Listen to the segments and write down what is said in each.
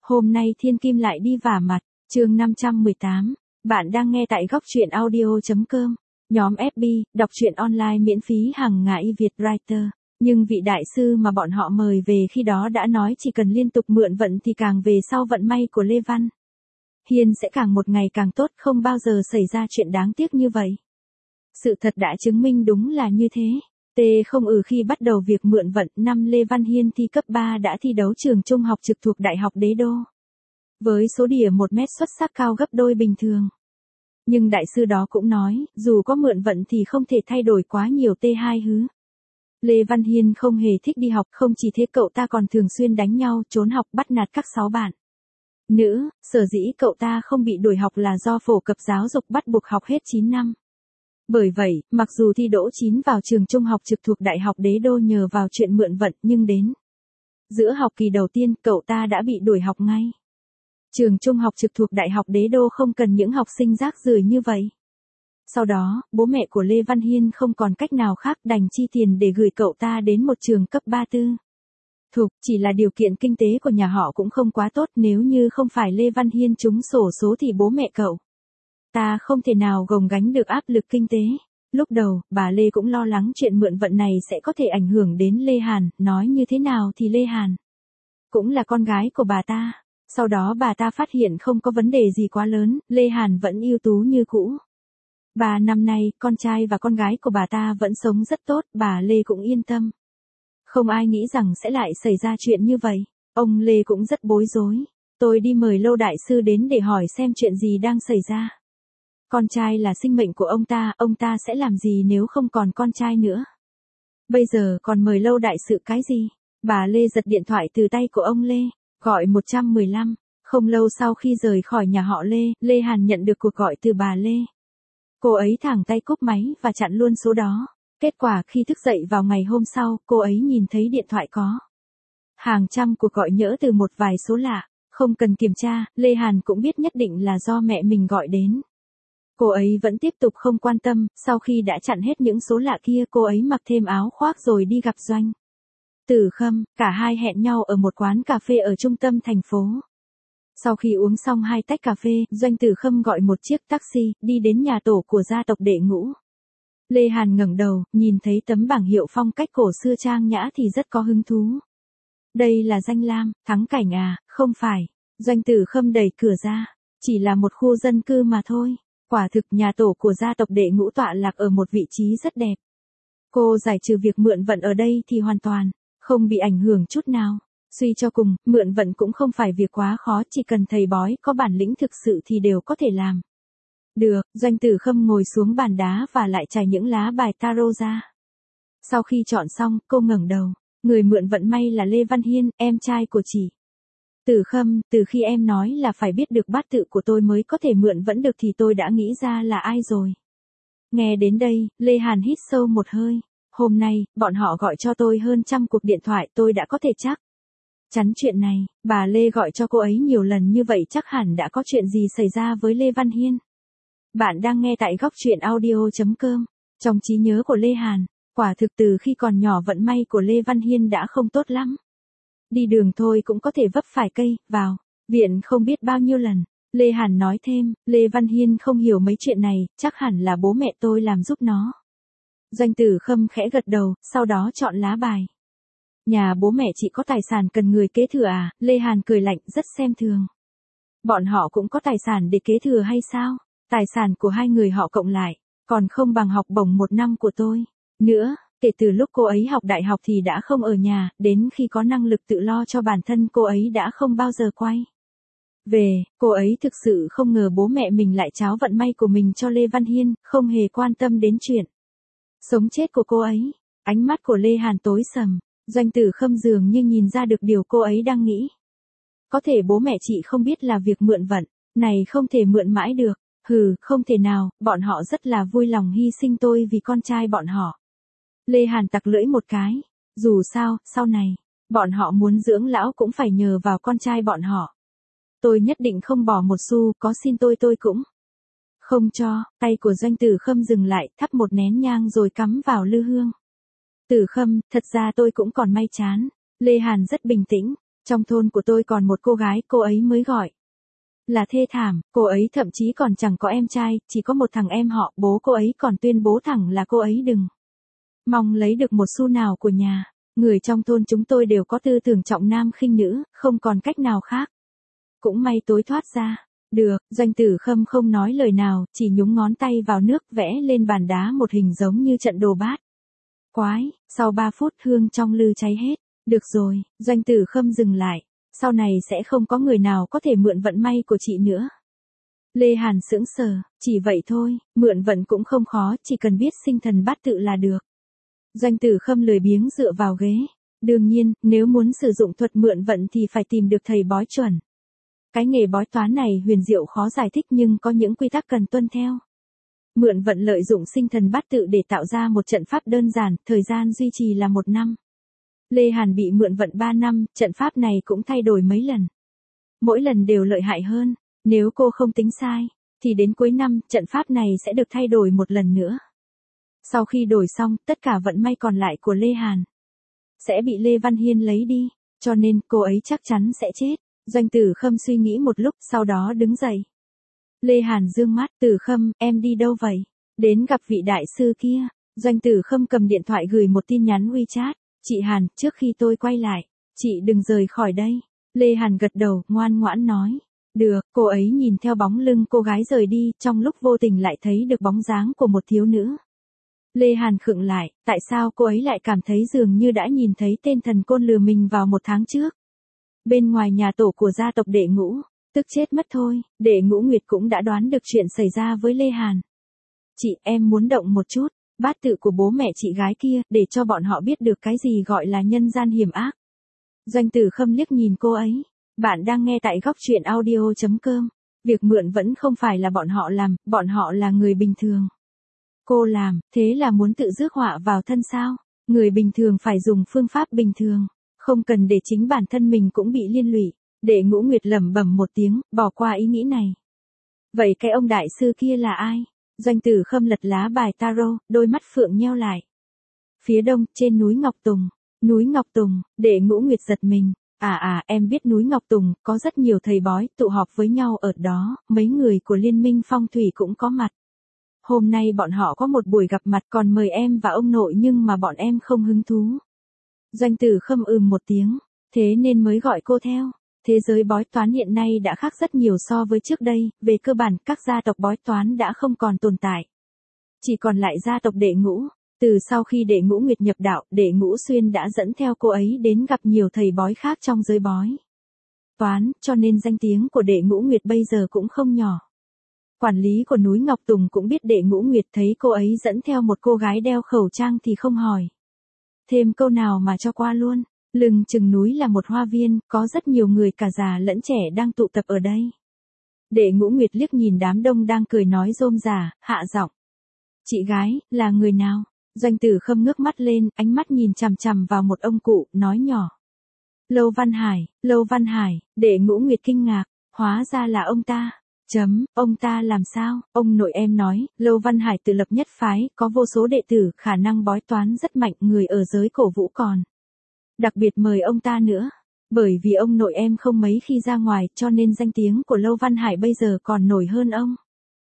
Hôm nay Thiên Kim lại đi vả mặt, chương 518. Bạn đang nghe tại góc truyện audio.com. Nhóm FB, đọc truyện online miễn phí hàng ngày Việt Writer. Nhưng vị đại sư mà bọn họ mời về khi đó đã nói chỉ cần liên tục mượn vận thì càng về sau vận may của Lê Văn Hiên sẽ càng một ngày càng tốt, không bao giờ xảy ra chuyện đáng tiếc như vậy. Sự thật đã chứng minh đúng là như thế. Khi bắt đầu việc mượn vận, năm Lê Văn Hiên thi cấp 3 đã thi đấu trường trung học trực thuộc Đại học Đế Đô. Với số điểm 1 mét xuất sắc cao gấp đôi bình thường. Nhưng đại sư đó cũng nói, dù có mượn vận thì không thể thay đổi quá nhiều T2 hứ. Lê Văn Hiên không hề thích đi học, không chỉ thế cậu ta còn thường xuyên đánh nhau, trốn học, bắt nạt các sáu bạn nữ. Sở dĩ cậu ta không bị đuổi học là do phổ cập giáo dục bắt buộc học hết 9 năm. Bởi vậy, mặc dù thi đỗ 9 vào trường trung học trực thuộc Đại học Đế Đô nhờ vào chuyện mượn vận, nhưng đến giữa học kỳ đầu tiên, cậu ta đã bị đuổi học ngay. Trường trung học trực thuộc Đại học Đế Đô không cần những học sinh rác rưởi như vậy. Sau đó, bố mẹ của Lê Văn Hiên không còn cách nào khác đành chi tiền để gửi cậu ta đến một trường cấp 3 tư thục. Chỉ là điều kiện kinh tế của nhà họ cũng không quá tốt, nếu như không phải Lê Văn Hiên trúng xổ số thì bố mẹ cậu ta không thể nào gồng gánh được áp lực kinh tế. Lúc đầu, bà Lê cũng lo lắng chuyện mượn vận này sẽ có thể ảnh hưởng đến Lê Hàn, nói như thế nào thì Lê Hàn cũng là con gái của bà ta. Sau đó bà ta phát hiện không có vấn đề gì quá lớn, Lê Hàn vẫn ưu tú như cũ. 3 năm nay, con trai và con gái của bà ta vẫn sống rất tốt, bà Lê cũng yên tâm. Không ai nghĩ rằng sẽ lại xảy ra chuyện như vậy. Ông Lê cũng rất bối rối. Tôi đi mời Lô đại sư đến để hỏi xem chuyện gì đang xảy ra. Con trai là sinh mệnh của ông ta sẽ làm gì nếu không còn con trai nữa? Bây giờ còn mời Lô đại sự cái gì? Bà Lê giật điện thoại từ tay của ông Lê, gọi 115. Không lâu sau khi rời khỏi nhà họ Lê, Lê Hàn nhận được cuộc gọi từ bà Lê. Cô ấy thẳng tay cúp máy và chặn luôn số đó. Kết quả khi thức dậy vào ngày hôm sau, cô ấy nhìn thấy điện thoại có hàng trăm cuộc gọi nhỡ từ một vài số lạ. Không cần kiểm tra, Lê Hàn cũng biết nhất định là do mẹ mình gọi đến. Cô ấy vẫn tiếp tục không quan tâm, sau khi đã chặn hết những số lạ kia, cô ấy mặc thêm áo khoác rồi đi gặp Doanh Tử Khâm. Cả hai hẹn nhau ở một quán cà phê ở trung tâm thành phố. Sau khi uống xong 2 tách cà phê, Doanh Tử Khâm gọi một chiếc taxi, đi đến nhà tổ của gia tộc Đệ Ngũ. Lê Hàn ngẩng đầu, nhìn thấy tấm bảng hiệu phong cách cổ xưa trang nhã thì rất có hứng thú. Đây là Danh Lam, Thắng Cảnh à? Không phải. Doanh Tử Khâm đẩy cửa ra. Chỉ là một khu dân cư mà thôi. Quả thực nhà tổ của gia tộc Đệ Ngũ tọa lạc ở một vị trí rất đẹp. Cô giải trừ việc mượn vận ở đây thì hoàn toàn không bị ảnh hưởng chút nào. Suy cho cùng, mượn vận cũng không phải việc quá khó, chỉ cần thầy bói có bản lĩnh thực sự thì đều có thể làm được. Doanh Tử Khâm ngồi xuống bàn đá và lại trải những lá bài tarot ra. Sau khi chọn xong, cô ngẩng đầu. Người mượn vận may là Lê Văn Hiên, em trai của chị Tử Khâm. Từ khi em nói là phải biết được bát tự của tôi mới có thể mượn vẫn được thì tôi đã nghĩ ra là ai rồi. Nghe đến đây, Lê Hàn hít sâu một hơi. Hôm nay, bọn họ gọi cho tôi hơn 100 cuộc điện thoại, tôi đã có thể chắc chắn chuyện này. Bà Lê gọi cho cô ấy nhiều lần như vậy chắc hẳn đã có chuyện gì xảy ra với Lê Văn Hiên. Bạn đang nghe tại góc truyện audio.com. Trong trí nhớ của Lê Hàn, quả thực từ khi còn nhỏ vận may của Lê Văn Hiên đã không tốt lắm. Đi đường thôi cũng có thể vấp phải cây, vào viện không biết bao nhiêu lần. Lê Hàn nói thêm, Lê Văn Hiên không hiểu mấy chuyện này, chắc hẳn là bố mẹ tôi làm giúp nó. Doanh Tử Khâm khẽ gật đầu, sau đó chọn lá bài. Nhà bố mẹ chị có tài sản cần người kế thừa à? Lê Hàn cười lạnh, rất xem thường. Bọn họ cũng có tài sản để kế thừa hay sao? Tài sản của hai người họ cộng lại, còn không bằng học bổng 1 năm của tôi. Nữa, kể từ lúc cô ấy học đại học thì đã không ở nhà, đến khi có năng lực tự lo cho bản thân cô ấy đã không bao giờ quay về. Cô ấy thực sự không ngờ bố mẹ mình lại tráo vận may của mình cho Lê Văn Hiên, không hề quan tâm đến chuyện sống chết của cô ấy. Ánh mắt của Lê Hàn tối sầm. Doanh Tử Khâm dường như nhìn ra được điều cô ấy đang nghĩ. Có thể bố mẹ chị không biết là việc mượn vận này không thể mượn mãi được. Hừ, không thể nào, bọn họ rất là vui lòng hy sinh tôi vì con trai bọn họ. Lê Hàn tặc lưỡi một cái. Dù sao, sau này, bọn họ muốn dưỡng lão cũng phải nhờ vào con trai bọn họ. Tôi nhất định không bỏ một xu, có xin tôi cũng không cho. Tay của Doanh Tử Khâm dừng lại, thắp một nén nhang rồi cắm vào lư hương. Tử Khâm, thật ra tôi cũng còn may chán. Lê Hàn rất bình tĩnh. Trong thôn của tôi còn một cô gái, cô ấy mới gọi là thê thảm, cô ấy thậm chí còn chẳng có em trai, chỉ có một thằng em họ, bố cô ấy còn tuyên bố thẳng là cô ấy đừng mong lấy được một xu nào của nhà. Người trong thôn chúng tôi đều có tư tưởng trọng nam khinh nữ, không còn cách nào khác. Cũng may tối thoát ra. Được, Doanh Tử Khâm không nói lời nào, chỉ nhúng ngón tay vào nước vẽ lên bàn đá một hình giống như trận đồ bát. Quái, sau 3 phút hương trong lư cháy hết. Được rồi, Doanh Tử Khâm dừng lại. Sau này sẽ không có người nào có thể mượn vận may của chị nữa. Lê Hàn sững sờ, chỉ vậy thôi, mượn vận cũng không khó, chỉ cần biết sinh thần bát tự là được. Doanh Tử Khâm lười biếng dựa vào ghế. Đương nhiên, nếu muốn sử dụng thuật mượn vận thì phải tìm được thầy bói chuẩn. Cái nghề bói toán này huyền diệu khó giải thích nhưng có những quy tắc cần tuân theo. Mượn vận lợi dụng sinh thần bát tự để tạo ra một trận pháp đơn giản, thời gian duy trì là 1 năm. Lê Hàn bị mượn vận 3 năm, trận pháp này cũng thay đổi mấy lần. Mỗi lần đều lợi hại hơn, nếu cô không tính sai, thì đến cuối năm, trận pháp này sẽ được thay đổi một lần nữa. Sau khi đổi xong, tất cả vận may còn lại của Lê Hàn sẽ bị Lê Văn Hiên lấy đi, cho nên cô ấy chắc chắn sẽ chết. Doanh Tử Khâm suy nghĩ một lúc, sau đó đứng dậy. Lê Hàn dương mắt, Tử Khâm, em đi đâu vậy? Đến gặp vị đại sư kia. Doanh Tử Khâm cầm điện thoại gửi một tin nhắn WeChat. Chị Hàn, trước khi tôi quay lại, chị đừng rời khỏi đây. Lê Hàn gật đầu, ngoan ngoãn nói. Được, cô ấy nhìn theo bóng lưng cô gái rời đi, trong lúc vô tình lại thấy được bóng dáng của một thiếu nữ. Lê Hàn khựng lại, tại sao cô ấy lại cảm thấy dường như đã nhìn thấy tên thần côn lừa mình vào 1 tháng trước. Bên ngoài nhà tổ của gia tộc Đệ Ngũ, tức chết mất thôi, Đệ Ngũ Nguyệt cũng đã đoán được chuyện xảy ra với Lê Hàn. Chị, em muốn động một chút, bát tự của bố mẹ chị gái kia, để cho bọn họ biết được cái gì gọi là nhân gian hiểm ác. Doanh Tử Khâm liếc nhìn cô ấy. Bạn đang nghe tại góc truyện audio.com. Việc mượn vẫn không phải là bọn họ là người bình thường. Cô làm, thế là muốn tự rước họa vào thân sao? Người bình thường phải dùng phương pháp bình thường, không cần để chính bản thân mình cũng bị liên lụy. Đệ Ngũ Nguyệt lẩm bẩm một tiếng, bỏ qua ý nghĩ này. Vậy cái ông đại sư kia là ai? Doanh Tử Khâm lật lá bài tarot, đôi mắt phượng nheo lại. Phía đông, trên núi Ngọc Tùng. Núi Ngọc Tùng, Đệ Ngũ Nguyệt giật mình. Em biết núi Ngọc Tùng, có rất nhiều thầy bói tụ họp với nhau ở đó, mấy người của Liên minh Phong Thủy cũng có mặt. Hôm nay bọn họ có một buổi gặp mặt còn mời em và ông nội nhưng mà bọn em không hứng thú. Doanh Tử Khâm một tiếng, thế nên mới gọi cô theo. Thế giới bói toán hiện nay đã khác rất nhiều so với trước đây, về cơ bản các gia tộc bói toán đã không còn tồn tại. Chỉ còn lại gia tộc Đệ Ngũ. Từ sau khi Đệ Ngũ Nguyệt nhập đạo, Đệ Ngũ Xuyên đã dẫn theo cô ấy đến gặp nhiều thầy bói khác trong giới bói toán, cho nên danh tiếng của Đệ Ngũ Nguyệt bây giờ cũng không nhỏ. Quản lý của núi Ngọc Tùng cũng biết Đệ Ngũ Nguyệt, thấy cô ấy dẫn theo một cô gái đeo khẩu trang thì không hỏi thêm câu nào mà cho qua luôn. Lưng chừng núi là một hoa viên, có rất nhiều người cả già lẫn trẻ đang tụ tập ở đây. Đệ Ngũ Nguyệt liếc nhìn đám đông đang cười nói rôm rả, hạ giọng. Chị gái, là người nào? Doanh Tử Khâm ngước mắt lên, ánh mắt nhìn chằm chằm vào một ông cụ, nói nhỏ. Lâu Văn Hải, Đệ Ngũ Nguyệt kinh ngạc, hóa ra là ông ta. Ông ta làm sao? Ông nội em nói, Lâu Văn Hải tự lập nhất phái, có vô số đệ tử, khả năng bói toán rất mạnh, người ở giới cổ vũ còn đặc biệt mời ông ta nữa. Bởi vì ông nội em không mấy khi ra ngoài, cho nên danh tiếng của Lâu Văn Hải bây giờ còn nổi hơn ông.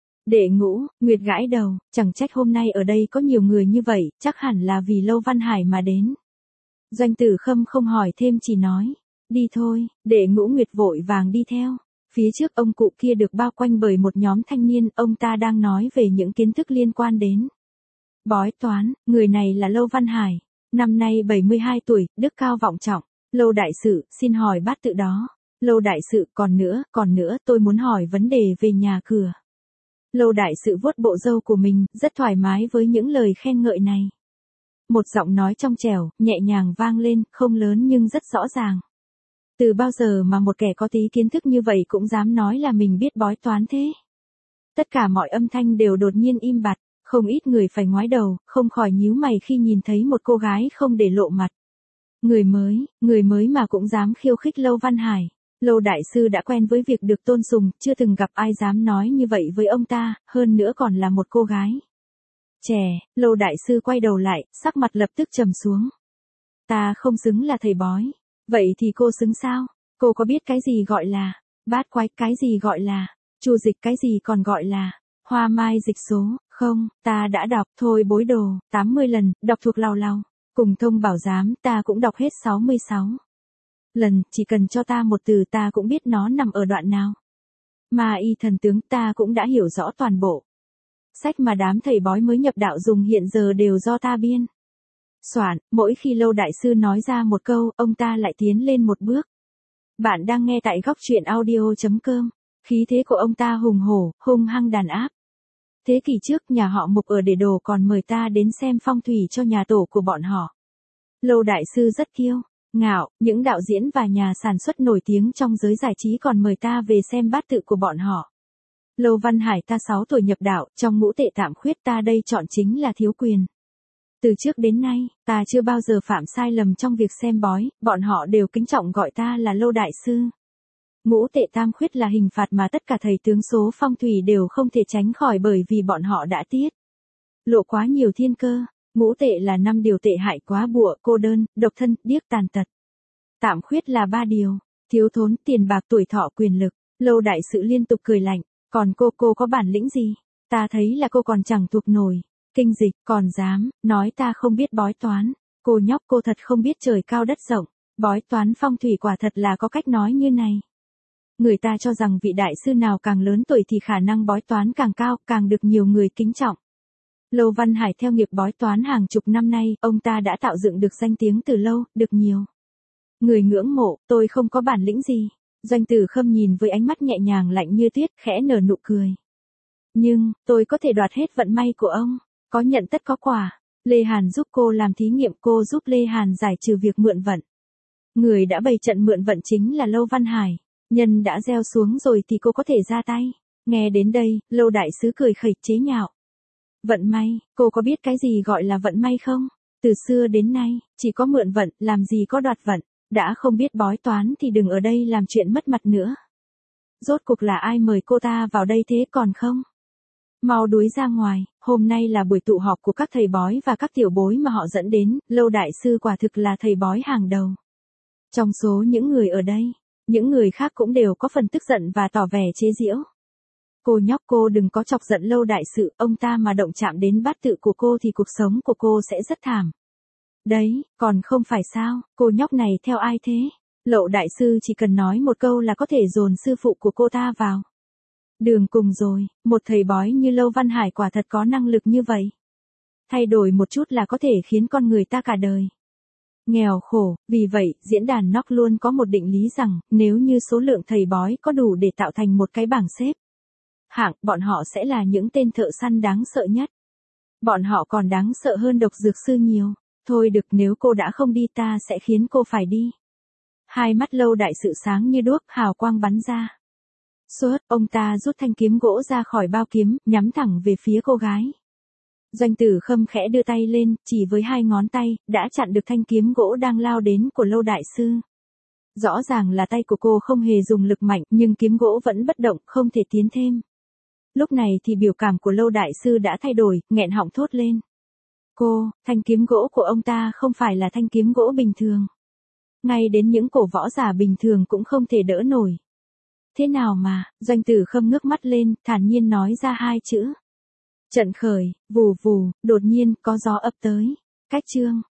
Đệ Ngũ Nguyệt gãi đầu, chẳng trách hôm nay ở đây có nhiều người như vậy, chắc hẳn là vì Lâu Văn Hải mà đến. Doanh Tử Khâm không hỏi thêm, chỉ nói, đi thôi. Đệ Ngũ Nguyệt vội vàng đi theo. Phía trước ông cụ kia được bao quanh bởi một nhóm thanh niên, ông ta đang nói về những kiến thức liên quan đến bói toán. Người này là Lâu Văn Hải, năm nay 72 tuổi, đức cao vọng trọng. Lâu đại sự, xin hỏi bát tự đó. Lâu đại sự, còn nữa, tôi muốn hỏi vấn đề về nhà cửa. Lâu đại sự vuốt bộ râu của mình, rất thoải mái với những lời khen ngợi này. Một giọng nói trong trẻo, nhẹ nhàng vang lên, không lớn nhưng rất rõ ràng. Từ bao giờ mà một kẻ có tí kiến thức như vậy cũng dám nói là mình biết bói toán thế? Tất cả mọi âm thanh đều đột nhiên im bặt, không ít người phải ngoái đầu, không khỏi nhíu mày khi nhìn thấy một cô gái không để lộ mặt. Người mới mà cũng dám khiêu khích Lâu Văn Hải. Lâu đại sư đã quen với việc được tôn sùng, chưa từng gặp ai dám nói như vậy với ông ta, hơn nữa còn là một cô gái trẻ. Lâu đại sư quay đầu lại, sắc mặt lập tức trầm xuống. Ta không xứng là thầy bói. Vậy thì cô xứng sao? Cô có biết cái gì gọi là bát quái, cái gì gọi là chu dịch, cái gì còn gọi là hoa mai dịch số? Không, ta đã đọc thôi bối đồ, 80 lần, đọc thuộc lào lào. Cùng thông bảo giám ta cũng đọc hết 66 lần, chỉ cần cho ta một từ ta cũng biết nó nằm ở đoạn nào. Ma y thần tướng ta cũng đã hiểu rõ toàn bộ. Sách mà đám thầy bói mới nhập đạo dùng hiện giờ đều do ta biên soạn, mỗi khi Lâu đại sư nói ra một câu, ông ta lại tiến lên một bước. Bạn đang nghe tại góc truyện audio.com. Khí thế của ông ta hùng hổ, hung hăng đàn áp. Thế kỷ trước nhà họ Mục ở Để Đồ còn mời ta đến xem phong thủy cho nhà tổ của bọn họ. Lâu đại sư rất kiêu ngạo, những đạo diễn và nhà sản xuất nổi tiếng trong giới giải trí còn mời ta về xem bát tự của bọn họ. Lâu Văn Hải ta 6 tuổi nhập đạo, trong ngũ tệ tạm khuyết ta đây chọn chính là thiếu quyền. Từ trước đến nay, ta chưa bao giờ phạm sai lầm trong việc xem bói, bọn họ đều kính trọng gọi ta là Lâu đại sư. Ngũ tệ tam khuyết là hình phạt mà tất cả thầy tướng số phong thủy đều không thể tránh khỏi bởi vì bọn họ đã tiết lộ quá nhiều thiên cơ. Ngũ tệ là 5 điều tệ hại quá bụa, cô đơn, độc thân, điếc tàn tật. Tạm khuyết là 3 điều, thiếu thốn, tiền bạc, tuổi thọ, quyền lực. Lâu đại sự liên tục cười lạnh, còn cô có bản lĩnh gì? Ta thấy là cô còn chẳng thuộc nổi kinh dịch, còn dám nói ta không biết bói toán. Cô nhóc, cô thật không biết trời cao đất rộng, bói toán phong thủy quả thật là có cách nói như này. Người ta cho rằng vị đại sư nào càng lớn tuổi thì khả năng bói toán càng cao, càng được nhiều người kính trọng. Lâu Văn Hải theo nghiệp bói toán hàng chục năm nay, ông ta đã tạo dựng được danh tiếng từ lâu, được nhiều người ngưỡng mộ. Tôi không có bản lĩnh gì. Doanh Tử Khâm nhìn với ánh mắt nhẹ nhàng lạnh như tuyết, khẽ nở nụ cười. Nhưng, tôi có thể đoạt hết vận may của ông. Có nhận tất có quả. Lê Hàn giúp cô làm thí nghiệm, cô giúp Lê Hàn giải trừ việc mượn vận. Người đã bày trận mượn vận chính là Lâu Văn Hải. Nhân đã gieo xuống rồi thì cô có thể ra tay. Nghe đến đây, Lâu đại sứ cười khẩy chế nhạo. Vận may, cô có biết cái gì gọi là vận may không? Từ xưa đến nay, chỉ có mượn vận, làm gì có đoạt vận. Đã không biết bói toán thì đừng ở đây làm chuyện mất mặt nữa. Rốt cuộc là ai mời cô ta vào đây thế còn không? Mau đuổi ra ngoài, hôm nay là buổi tụ họp của các thầy bói và các tiểu bối mà họ dẫn đến, Lâu đại sư quả thực là thầy bói hàng đầu. Trong số những người ở đây, những người khác cũng đều có phần tức giận và tỏ vẻ chế giễu. Cô nhóc, cô đừng có chọc giận Lâu đại sự, ông ta mà động chạm đến bát tự của cô thì cuộc sống của cô sẽ rất thảm. Đấy, còn không phải sao, cô nhóc này theo ai thế? Lâu đại sư chỉ cần nói một câu là có thể dồn sư phụ của cô ta vào đường cùng rồi. Một thầy bói như Lâu Văn Hải quả thật có năng lực như vậy. Thay đổi một chút là có thể khiến con người ta cả đời nghèo khổ. Vì vậy, diễn đàn Knock luôn có một định lý rằng, nếu như số lượng thầy bói có đủ để tạo thành một cái bảng xếp hạng, bọn họ sẽ là những tên thợ săn đáng sợ nhất. Bọn họ còn đáng sợ hơn độc dược sư nhiều. Thôi được, nếu cô đã không đi ta sẽ khiến cô phải đi. Hai mắt Lâu đại sự sáng như đuốc, hào quang bắn ra. Suốt, ông ta rút thanh kiếm gỗ ra khỏi bao kiếm, nhắm thẳng về phía cô gái. Doanh Tử Khâm khẽ đưa tay lên, chỉ với 2 ngón tay, đã chặn được thanh kiếm gỗ đang lao đến của Lâu đại sư. Rõ ràng là tay của cô không hề dùng lực mạnh, nhưng kiếm gỗ vẫn bất động, không thể tiến thêm. Lúc này thì biểu cảm của Lâu đại sư đã thay đổi, nghẹn họng thốt lên. Thanh kiếm gỗ của ông ta không phải là thanh kiếm gỗ bình thường. Ngay đến những cổ võ giả bình thường cũng không thể đỡ nổi. Thế nào mà? Doanh Tử Khâm ngước mắt lên, thản nhiên nói ra 2 chữ. Trận khởi, vù vù, đột nhiên, có gió ập tới. Cách chương.